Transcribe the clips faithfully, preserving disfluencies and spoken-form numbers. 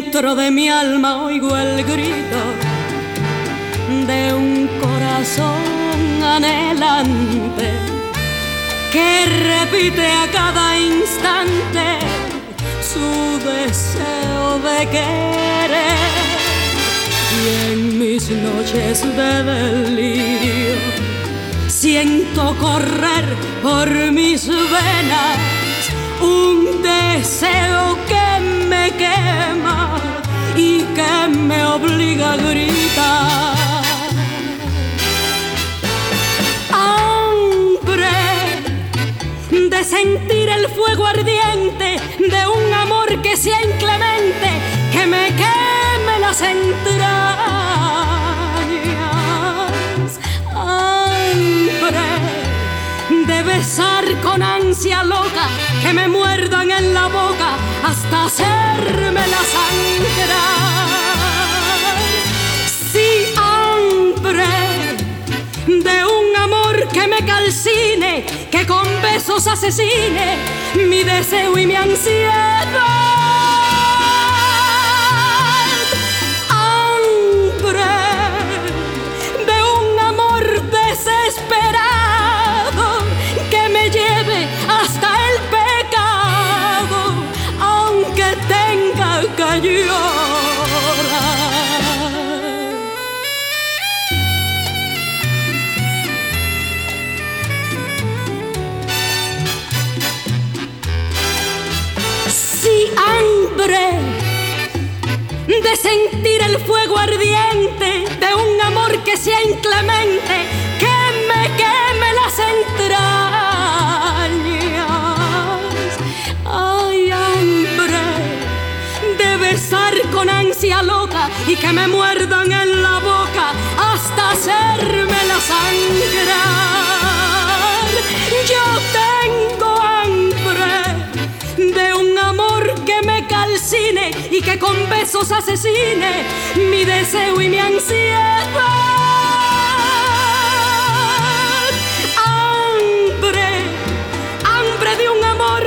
dentro de mi alma oigo el grito de un corazón anhelante que repite a cada instante su deseo de querer. Y en mis noches de delirio siento correr por mis venas un deseo que me quema y que me obliga a gritar. Hambre de sentir el fuego ardiente de un amor que sea inclemente, que me queme las entrañas. Hambre de besar con ansia loca, que me muerdan en la boca hasta hacérmela sangrar. Sí, hambre de un amor que me calcine, que con besos asesine mi deseo y mi ansiedad. Hambre de un amor desesperado que me lleve hasta el pecado, aunque tenga que llorar. Sí, hambre de sentir el fuego ardiente de un amor que sea inclemente, que me queme las entrañas. Ay, hambre de besar con ansia loca y que me muerdan en la boca hasta hacérmela sangrar. Yo tengo hambre de un amor que me calcine y que con besos asesine mi deseo y mi ansiedad. Hambre, hambre de un amor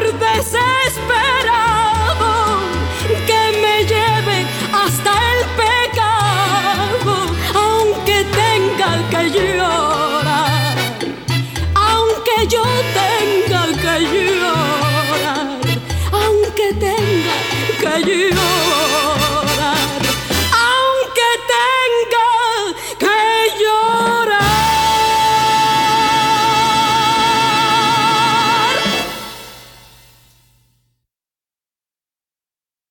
desesperado que me lleve hasta el pecado, aunque tenga que llorar, aunque yo tenga que llorar, aunque tenga que llorar.